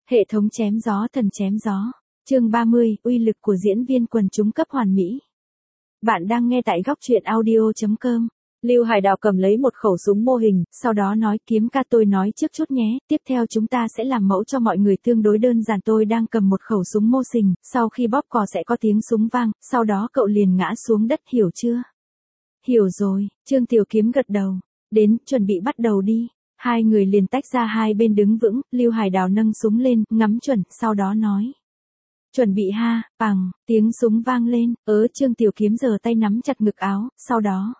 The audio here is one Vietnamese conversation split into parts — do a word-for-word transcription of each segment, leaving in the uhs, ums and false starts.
Hệ thống chém gió thần chém gió. Chương ba mươi, uy lực của diễn viên quần chúng cấp hoàn mỹ. Bạn đang nghe tại góc truyện audio chấm com. Lưu Hải Đào cầm lấy một khẩu súng mô hình, sau đó nói kiếm ca tôi nói trước chút nhé, tiếp theo chúng ta sẽ làm mẫu cho mọi người tương đối đơn giản. Tôi đang cầm một khẩu súng mô hình, sau khi bóp cò sẽ có tiếng súng vang, sau đó cậu liền ngã xuống đất, hiểu chưa? Hiểu rồi, Trương Tiểu Kiếm gật đầu. Đến, chuẩn bị bắt đầu đi. Hai người liền tách ra hai bên đứng vững, Lưu Hải Đào nâng súng lên, ngắm chuẩn, sau đó nói. Chuẩn bị ha, bằng, tiếng súng vang lên, ớ Trương Tiểu Kiếm giơ tay nắm chặt ngực áo, sau đó.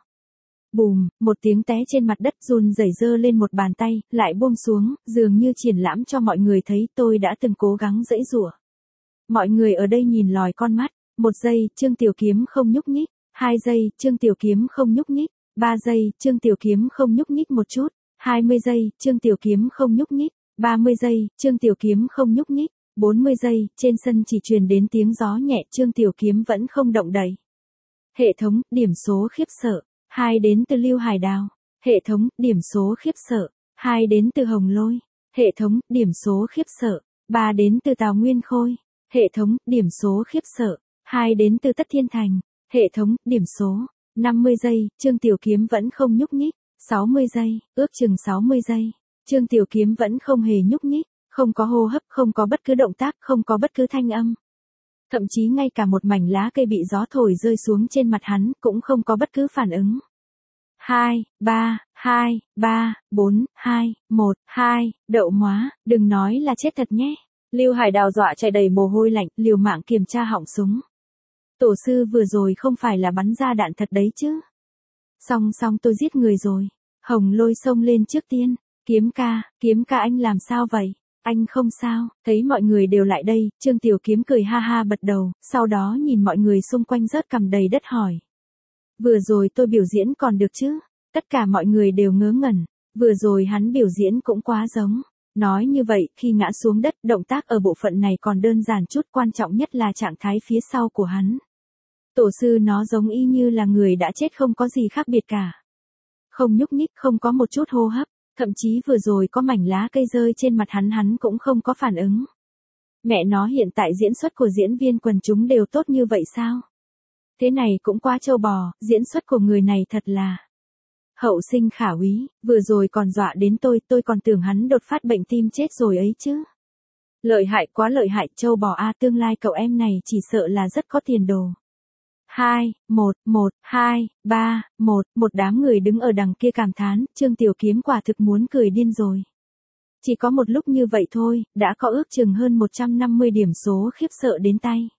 Bùm, một tiếng té trên mặt đất, run rẩy giơ lên một bàn tay, lại buông xuống, dường như triển lãm cho mọi người thấy tôi đã từng cố gắng giãy giụa. Mọi người ở đây nhìn lòi con mắt, một giây, Trương Tiểu Kiếm không nhúc nhích, hai giây, Trương Tiểu Kiếm không nhúc nhích, ba giây, Trương Tiểu Kiếm không nhúc nhích một chút, hai mươi giây, Trương Tiểu Kiếm không nhúc nhích, ba mươi giây, Trương Tiểu Kiếm không nhúc nhích, bốn mươi giây, trên sân chỉ truyền đến tiếng gió nhẹ, Trương Tiểu Kiếm vẫn không động đậy. Hệ thống, điểm số khiếp sợ. hai đến từ Lưu Hải Đào. Hệ thống, điểm số khiếp sợ. hai đến từ Hồng Lôi. Hệ thống, điểm số khiếp sợ. ba đến từ Tào Nguyên Khôi. Hệ thống, điểm số khiếp sợ. hai đến từ Tất Thiên Thành. Hệ thống, điểm số. năm mươi giây, Trương Tiểu Kiếm vẫn không nhúc nhích. sáu mươi giây, ước chừng sáu mươi giây. Trương Tiểu Kiếm vẫn không hề nhúc nhích, không có hô hấp, không có bất cứ động tác, không có bất cứ thanh âm. Thậm chí ngay cả một mảnh lá cây bị gió thổi rơi xuống trên mặt hắn, cũng không có bất cứ phản ứng. hai, ba, hai, ba, bốn, hai, một, hai, đậu móa, đừng nói là chết thật nhé. Lưu Hải Đào dọa chạy đầy mồ hôi lạnh, liều mạng kiểm tra họng súng. Tổ sư vừa rồi không phải là bắn ra đạn thật đấy chứ. Xong xong tôi giết người rồi. Hồng Lôi xông lên trước tiên. Kiếm ca, kiếm ca anh làm sao vậy? Anh không sao, thấy mọi người đều lại đây, Trương Tiểu Kiếm cười ha ha bật đầu, sau đó nhìn mọi người xung quanh rớt cằm đầy đất hỏi. Vừa rồi tôi biểu diễn còn được chứ? Tất cả mọi người đều ngớ ngẩn, vừa rồi hắn biểu diễn cũng quá giống. Nói như vậy, khi ngã xuống đất, động tác ở bộ phận này còn đơn giản chút, quan trọng nhất là trạng thái phía sau của hắn. Tổ sư nó giống y như là người đã chết, không có gì khác biệt cả. Không nhúc nhích, không có một chút hô hấp. Thậm chí vừa rồi có mảnh lá cây rơi trên mặt hắn hắn cũng không có phản ứng. Mẹ nó, hiện tại diễn xuất của diễn viên quần chúng đều tốt như vậy sao? Thế này cũng quá trâu bò, diễn xuất của người này thật là hậu sinh khả úy, vừa rồi còn dọa đến tôi, tôi còn tưởng hắn đột phát bệnh tim chết rồi ấy chứ. Lợi hại quá lợi hại, trâu bò a, tương lai cậu em này chỉ sợ là rất có tiền đồ. hai, một, một, hai, ba, một, một đám người đứng ở đằng kia cảm thán, Trương Tiểu Kiếm quả thực muốn cười điên rồi. Chỉ có một lúc như vậy thôi, đã có ước chừng hơn một trăm năm mươi điểm số khiếp sợ đến tay.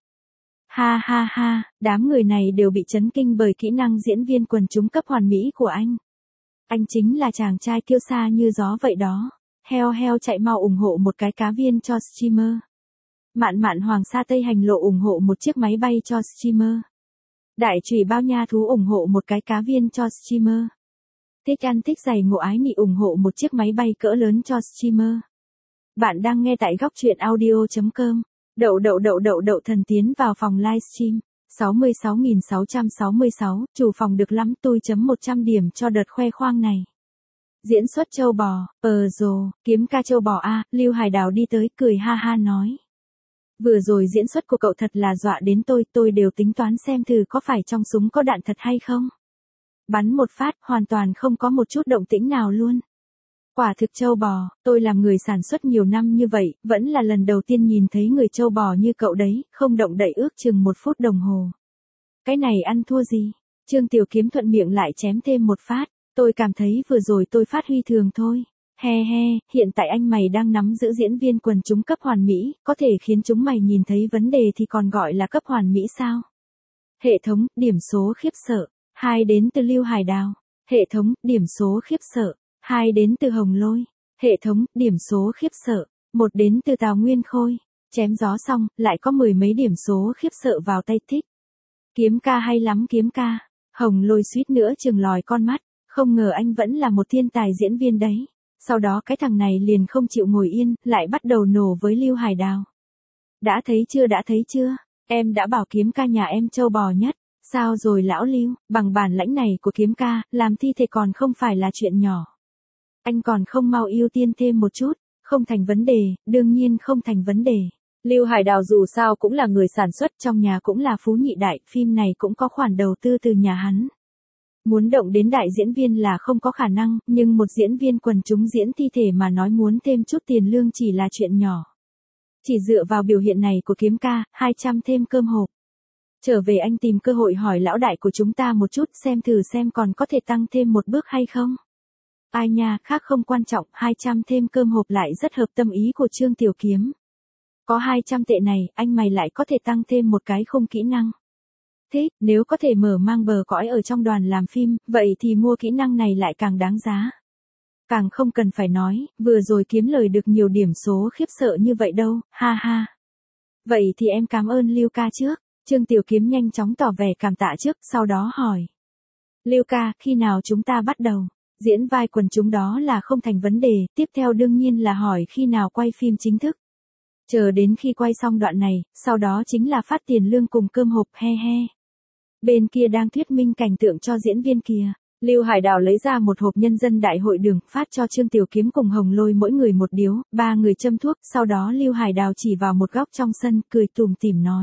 Ha ha ha, đám người này đều bị chấn kinh bởi kỹ năng diễn viên quần chúng cấp hoàn mỹ của anh. Anh chính là chàng trai kiêu sa như gió vậy đó. Heo heo chạy mau ủng hộ một cái cá viên cho streamer. Mạn mạn Hoàng Sa Tây Hành Lộ ủng hộ một chiếc máy bay cho streamer. Đại Trùy Bao Nha Thú ủng hộ một cái cá viên cho streamer. Thích ăn thích giày ngộ ái nị ủng hộ một chiếc máy bay cỡ lớn cho streamer. Bạn đang nghe tại góc truyện audio chấm com. Đậu đậu đậu đậu đậu thần tiến vào phòng livestream. sáu mươi sáu nghìn sáu trăm sáu mươi sáu, chủ phòng được lắm, tôi chấm một trăm điểm cho đợt khoe khoang này. Diễn xuất châu bò, ờ rồ, kiếm ca châu bò a, Lưu Hải Đào đi tới cười ha ha nói. Vừa rồi diễn xuất của cậu thật là dọa đến tôi, tôi đều tính toán xem thử có phải trong súng có đạn thật hay không. Bắn một phát, hoàn toàn không có một chút động tĩnh nào luôn. Quả thực châu bò, tôi làm người sản xuất nhiều năm như vậy, vẫn là lần đầu tiên nhìn thấy người châu bò như cậu đấy, không động đậy ước chừng một phút đồng hồ. Cái này ăn thua gì? Trương Tiểu Kiếm thuận miệng lại chém thêm một phát, tôi cảm thấy vừa rồi tôi phát huy thường thôi. He he, hiện tại anh mày đang nắm giữ diễn viên quần chúng cấp hoàn mỹ, có thể khiến chúng mày nhìn thấy vấn đề thì còn gọi là cấp hoàn mỹ sao? Hệ thống, điểm số khiếp sợ. hai đến từ Lưu Hải Đào. Hệ thống, điểm số khiếp sợ. hai đến từ Hồng Lôi. Hệ thống, điểm số khiếp sợ. một đến từ Tào Nguyên Khôi. Chém gió xong, lại có mười mấy điểm số khiếp sợ vào tay thích. Kiếm ca hay lắm kiếm ca. Hồng Lôi suýt nữa chừng lòi con mắt, không ngờ anh vẫn là một thiên tài diễn viên đấy. Sau đó cái thằng này liền không chịu ngồi yên, lại bắt đầu nổ với Lưu Hải Đào. Đã thấy chưa đã thấy chưa, em đã bảo kiếm ca nhà em trâu bò nhất. Sao rồi lão Lưu, bằng bản lãnh này của kiếm ca, làm thi thể còn không phải là chuyện nhỏ. Anh còn không mau ưu tiên thêm một chút, Không thành vấn đề, đương nhiên không thành vấn đề. Lưu Hải Đào dù sao cũng là người sản xuất, trong nhà cũng là phú nhị đại, phim này cũng có khoản đầu tư từ nhà hắn. Muốn động đến đại diễn viên là không có khả năng, nhưng một diễn viên quần chúng diễn thi thể mà nói muốn thêm chút tiền lương chỉ là chuyện nhỏ. Chỉ dựa vào biểu hiện này của Kiếm ca, hai trăm thêm cơm hộp. Trở về anh tìm cơ hội hỏi lão đại của chúng ta một chút xem thử xem còn có thể tăng thêm một bước hay không. Ai nha, khác không quan trọng, hai trăm thêm cơm hộp lại rất hợp tâm ý của Trương Tiểu Kiếm. Có hai trăm tệ này, anh mày lại có thể tăng thêm một cái khung kỹ năng. Thế, nếu có thể mở mang bờ cõi ở trong đoàn làm phim, vậy thì mua kỹ năng này lại càng đáng giá. Càng không cần phải nói, vừa rồi kiếm lời được nhiều điểm số khiếp sợ như vậy đâu, ha ha. Vậy thì em cảm ơn Lưu ca trước. Trương Tiểu Kiếm nhanh chóng tỏ vẻ cảm tạ trước, sau đó hỏi. Lưu ca, khi nào chúng ta bắt đầu? Diễn vai quần chúng đó là không thành vấn đề, tiếp theo đương nhiên là hỏi khi nào quay phim chính thức. Chờ đến khi quay xong đoạn này, sau đó chính là phát tiền lương cùng cơm hộp, he he. Bên kia đang thuyết minh cảnh tượng cho diễn viên kia. Lưu Hải Đào lấy ra một hộp nhân dân đại hội đường, phát cho Trương Tiểu Kiếm cùng Hồng Lôi mỗi người một điếu, ba người châm thuốc, sau đó Lưu Hải Đào chỉ vào một góc trong sân, cười tủm tỉm nói.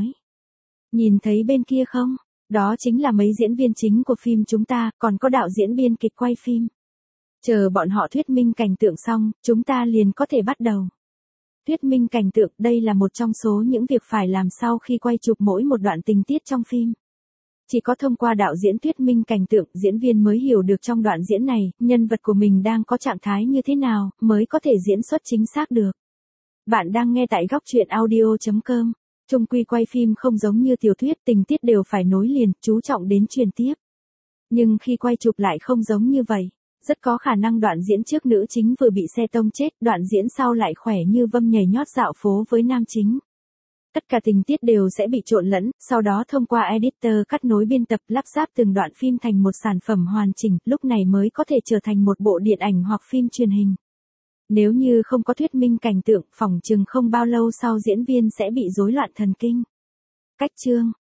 Nhìn thấy bên kia không? Đó chính là mấy diễn viên chính của phim chúng ta, còn có đạo diễn biên kịch quay phim. Chờ bọn họ thuyết minh cảnh tượng xong, chúng ta liền có thể bắt đầu. Thuyết minh cảnh tượng, đây là một trong số những việc phải làm sau khi quay chụp mỗi một đoạn tình tiết trong phim. Chỉ có thông qua đạo diễn thuyết minh cảnh tượng, diễn viên mới hiểu được trong đoạn diễn này, nhân vật của mình đang có trạng thái như thế nào, mới có thể diễn xuất chính xác được. Bạn đang nghe tại góc truyện audio chấm com. Chung quy quay phim không giống như tiểu thuyết, tình tiết đều phải nối liền, chú trọng đến truyền tiếp. Nhưng khi quay chụp lại không giống như vậy. Rất có khả năng đoạn diễn trước nữ chính vừa bị xe tông chết, đoạn diễn sau lại khỏe như vâm nhảy nhót dạo phố với nam chính. Tất cả tình tiết đều sẽ bị trộn lẫn, sau đó thông qua editor cắt nối biên tập lắp ráp từng đoạn phim thành một sản phẩm hoàn chỉnh, lúc này mới có thể trở thành một bộ điện ảnh hoặc phim truyền hình. Nếu như không có thuyết minh cảnh tượng, phỏng chừng không bao lâu sau diễn viên sẽ bị rối loạn thần kinh. Cách chương